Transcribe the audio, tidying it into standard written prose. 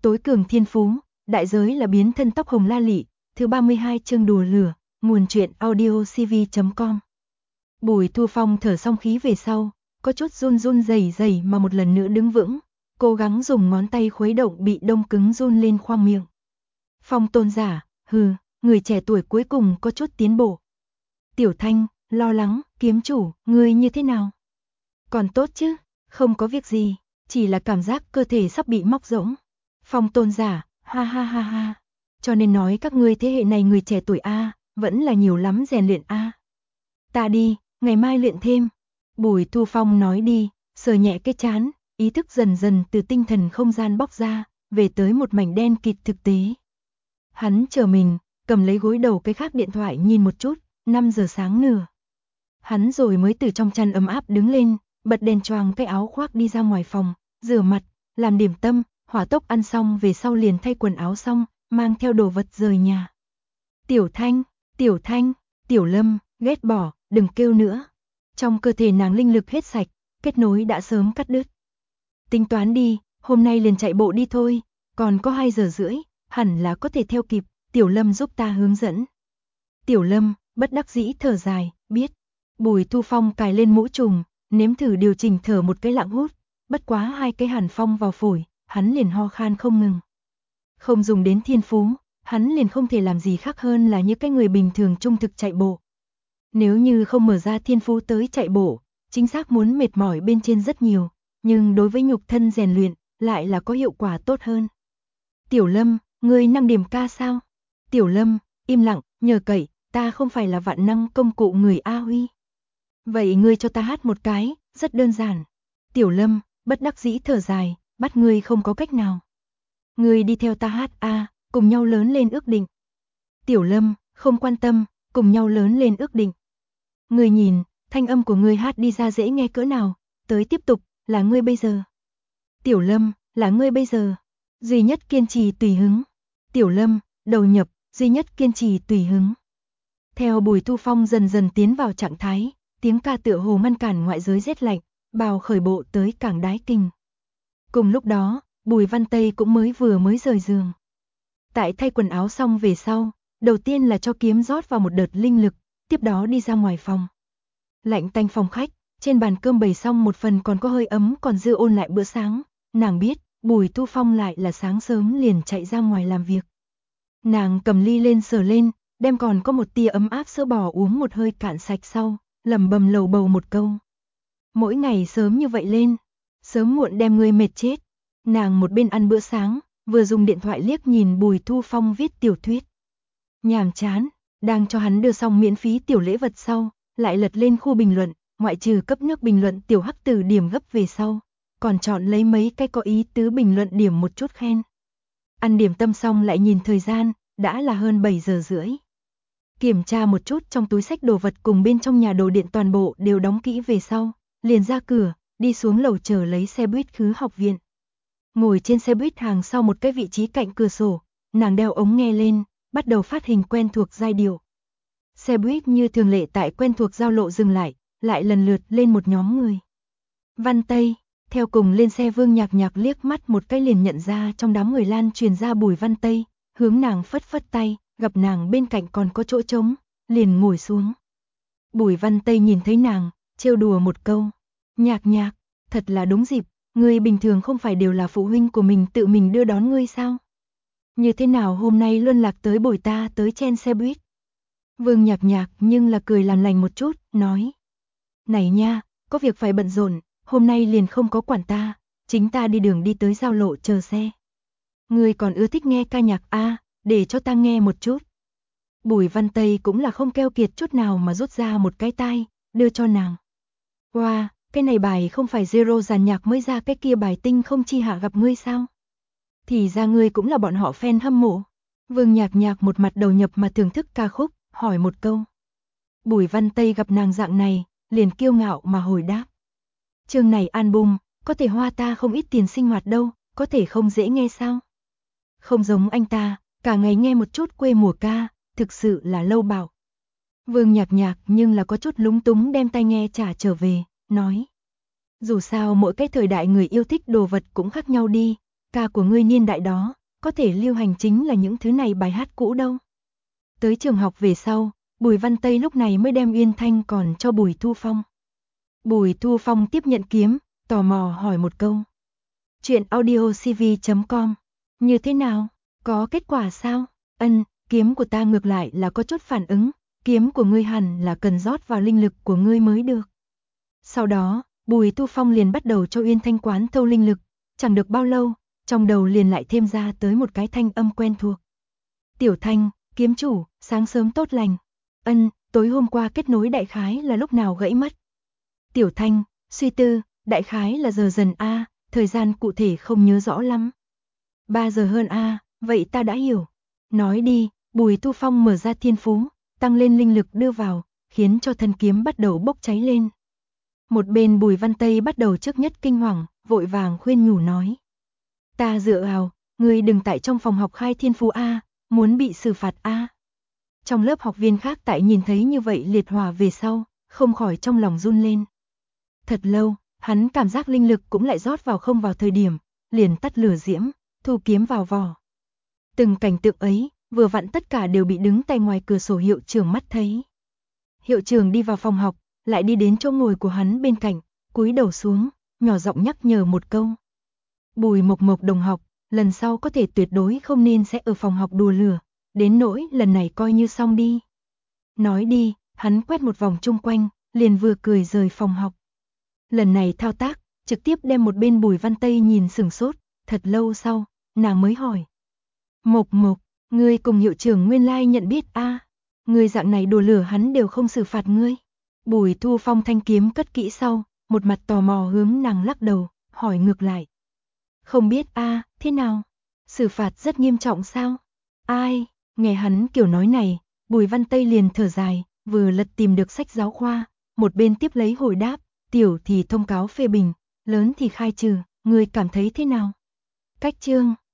Tối cường thiên phú, đại giới là biến thân tóc hồng la lị, thứ 32 chương đùa lửa, nguồn truyện audiocv.com. Bùi Thu Phong thở xong khí về sau, có chút run run rẩy rẩy mà một lần nữa đứng vững, cố gắng dùng ngón tay khuấy động bị đông cứng run lên khoang miệng. Phong tôn giả, người trẻ tuổi cuối cùng có chút tiến bộ. Tiểu Thanh, lo lắng, kiếm chủ, ngươi như thế nào? Còn tốt chứ, không có việc gì, chỉ là cảm giác cơ thể sắp bị móc rỗng. Phong tôn giả, ha ha ha ha. Cho nên nói các ngươi thế hệ này người trẻ tuổi a, vẫn là nhiều lắm rèn luyện a. Ta đi, ngày mai luyện thêm. Bùi Thu Phong nói đi, sờ nhẹ cái trán, ý thức dần dần từ tinh thần không gian bóc ra, về tới một mảnh đen kịt thực tế. Hắn chờ mình, cầm lấy gối đầu cái khác điện thoại nhìn một chút, 5 giờ sáng nửa. Hắn rồi mới từ trong chăn ấm áp đứng lên, bật đèn choàng cái áo khoác đi ra ngoài phòng, rửa mặt, làm điểm tâm, hỏa tốc ăn xong về sau liền thay quần áo xong, mang theo đồ vật rời nhà. Tiểu Thanh, Tiểu Lâm, ghét bỏ, đừng kêu nữa. Trong cơ thể nàng linh lực hết sạch, kết nối đã sớm cắt đứt. Tính toán đi, hôm nay liền chạy bộ đi thôi, còn có 2 giờ rưỡi, hẳn là có thể theo kịp, Tiểu Lâm giúp ta hướng dẫn. Tiểu Lâm, bất đắc dĩ thở dài, biết. Bùi Thu Phong cài lên mũ trùm, nếm thử điều chỉnh thở một cái lặng hút, bất quá 2 cái hàn phong vào phổi, hắn liền ho khan không ngừng. Không dùng đến thiên phú, hắn liền không thể làm gì khác hơn là như cái người bình thường trung thực chạy bộ. Nếu như không mở ra thiên phú tới chạy bộ, chính xác muốn mệt mỏi bên trên rất nhiều, nhưng đối với nhục thân rèn luyện, lại là có hiệu quả tốt hơn. Tiểu Lâm, ngươi năng điểm ca sao? Tiểu Lâm, im lặng, nhờ cậy, ta không phải là vạn năng công cụ người A Huy. Vậy ngươi cho ta hát một cái, rất đơn giản. Tiểu Lâm, bất đắc dĩ thở dài, bắt ngươi không có cách nào. Ngươi đi theo ta hát a, cùng nhau lớn lên ước định. Tiểu Lâm, không quan tâm, cùng nhau lớn lên ước định. Ngươi nhìn, thanh âm của ngươi hát đi ra dễ nghe cỡ nào, tới tiếp tục, là ngươi bây giờ. Tiểu Lâm, là ngươi bây giờ. Duy nhất kiên trì tùy hứng. Tiểu Lâm, đầu nhập, duy nhất kiên trì tùy hứng. Theo Bùi Thu Phong dần dần tiến vào trạng thái, tiếng ca tựa hồ ngăn cản ngoại giới rét lạnh, bào khởi bộ tới cảng Đái Kinh. Cùng lúc đó, Bùi Văn Tây cũng mới rời giường. Tại thay quần áo xong về sau, đầu tiên là cho kiếm rót vào một đợt linh lực, tiếp đó đi ra ngoài phòng. Lạnh tanh phòng khách, trên bàn cơm bày xong một phần còn có hơi ấm còn dư ôn lại bữa sáng, nàng biết, Bùi Thu Phong lại là sáng sớm liền chạy ra ngoài làm việc. Nàng cầm ly lên sờ lên, đem còn có một tia ấm áp sữa bò uống một hơi cạn sạch sau, lẩm bẩm lầu bầu một câu. Mỗi ngày sớm như vậy lên, sớm muộn đem ngươi mệt chết. Nàng một bên ăn bữa sáng, vừa dùng điện thoại liếc nhìn Bùi Thu Phong viết tiểu thuyết. Nhàm chán, đang cho hắn đưa xong miễn phí tiểu lễ vật sau, lại lật lên khu bình luận, ngoại trừ cấp nước bình luận tiểu hắc từ điểm gấp về sau, còn chọn lấy mấy cái có ý tứ bình luận điểm một chút khen. Ăn điểm tâm xong lại nhìn thời gian, đã là hơn 7 giờ rưỡi. Kiểm tra một chút trong túi xách đồ vật cùng bên trong nhà đồ điện toàn bộ đều đóng kỹ về sau, liền ra cửa, đi xuống lầu chờ lấy xe buýt khứ học viện. Ngồi trên xe buýt hàng sau một cái vị trí cạnh cửa sổ, nàng đeo ống nghe lên, bắt đầu phát hình quen thuộc giai điệu. Xe buýt như thường lệ tại quen thuộc giao lộ dừng lại lần lượt lên một nhóm người. Văn Tây, theo cùng lên xe Vương Nhạc Nhạc liếc mắt một cái liền nhận ra trong đám người lan truyền ra Bùi Văn Tây, hướng nàng phất phất tay, gặp nàng bên cạnh còn có chỗ trống, liền ngồi xuống. Bùi Văn Tây nhìn thấy nàng, trêu đùa một câu, Nhạc Nhạc, thật là đúng dịp. Ngươi bình thường không phải đều là phụ huynh của mình tự mình đưa đón ngươi sao? Như thế nào hôm nay luân lạc tới bồi ta tới chen xe buýt? Vương Nhạc Nhạc nhưng là cười làm lành một chút, nói. Này nha, có việc phải bận rộn, hôm nay liền không có quản ta, chính ta đi đường đi tới giao lộ chờ xe. Ngươi còn ưa thích nghe ca nhạc a, để cho ta nghe một chút. Bùi Văn Tây cũng là không keo kiệt chút nào mà rút ra một cái tai, đưa cho nàng. Wow, cái này bài không phải Zero giàn nhạc mới ra cái kia bài tinh không chi hạ gặp ngươi sao? Thì ra ngươi cũng là bọn họ fan hâm mộ. Vương Nhạc Nhạc một mặt đầu nhập mà thưởng thức ca khúc, hỏi một câu. Bùi Văn Tây gặp nàng dạng này, liền kiêu ngạo mà hồi đáp. Chương này album, có thể hoa ta không ít tiền sinh hoạt đâu, có thể không dễ nghe sao? Không giống anh ta, cả ngày nghe một chút quê mùa ca, thực sự là lâu bạo. Vương Nhạc Nhạc nhưng là có chút lúng túng đem tai nghe trả trở về, nói. Dù sao mỗi cái thời đại người yêu thích đồ vật cũng khác nhau đi, ca của ngươi niên đại đó, có thể lưu hành chính là những thứ này bài hát cũ đâu. Tới trường học về sau, Bùi Văn Tây lúc này mới đem Uyên Thanh còn cho Bùi Thu Phong. Bùi Thu Phong tiếp nhận kiếm, tò mò hỏi một câu. Chuyện audiocv.com. Như thế nào? Có kết quả sao? Kiếm của ta ngược lại là có chút phản ứng, kiếm của ngươi hẳn là cần rót vào linh lực của ngươi mới được. Sau đó, Bùi Thu Phong liền bắt đầu cho Uyên Thanh quán thâu linh lực, chẳng được bao lâu, trong đầu liền lại thêm ra tới một cái thanh âm quen thuộc. Tiểu Thanh, kiếm chủ, sáng sớm tốt lành. Tối hôm qua kết nối đại khái là lúc nào gãy mất? Tiểu Thanh, suy tư, đại khái là giờ dần a, thời gian cụ thể không nhớ rõ lắm. 3 giờ hơn a, vậy ta đã hiểu. Nói đi, Bùi Thu Phong mở ra thiên phú, tăng lên linh lực đưa vào, khiến cho thân kiếm bắt đầu bốc cháy lên. Một bên Bùi Văn Tây bắt đầu trước nhất kinh hoàng, vội vàng khuyên nhủ nói. Ta dựa vào, ngươi đừng tại trong phòng học khai thiên phú a, muốn bị xử phạt a. Trong lớp học viên khác tại nhìn thấy như vậy liệt hỏa về sau, không khỏi trong lòng run lên. Thật lâu, hắn cảm giác linh lực cũng lại rót vào không vào thời điểm, liền tắt lửa diễm, thu kiếm vào vỏ. Từng cảnh tượng ấy, vừa vặn tất cả đều bị đứng tại ngoài cửa sổ hiệu trưởng mắt thấy. Hiệu trưởng đi vào phòng học, lại đi đến chỗ ngồi của hắn bên cạnh, cúi đầu xuống, nhỏ giọng nhắc nhở một câu. Bùi Mộc Mộc đồng học, lần sau có thể tuyệt đối không nên sẽ ở phòng học đùa lửa, đến nỗi lần này coi như xong đi. Nói đi, hắn quét một vòng chung quanh, liền vừa cười rời phòng học. Lần này thao tác, trực tiếp đem một bên Bùi Văn Tây nhìn sửng sốt, thật lâu sau, nàng mới hỏi. Mộc Mộc, ngươi cùng hiệu trưởng nguyên lai nhận biết a, ngươi dạng này đùa lửa hắn đều không xử phạt ngươi. Bùi Thu Phong thanh kiếm cất kỹ sau, một mặt tò mò hướng nàng lắc đầu, hỏi ngược lại. Không biết a, thế nào? Xử phạt rất nghiêm trọng sao? Ai? Nghe hắn kiểu nói này, Bùi Văn Tây liền thở dài, vừa lật tìm được sách giáo khoa, một bên tiếp lấy hồi đáp, tiểu thì thông cáo phê bình, lớn thì khai trừ, ngươi cảm thấy thế nào? Cách chương